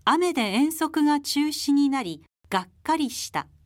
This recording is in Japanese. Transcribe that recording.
雨で遠足が中止になり、がっかりした。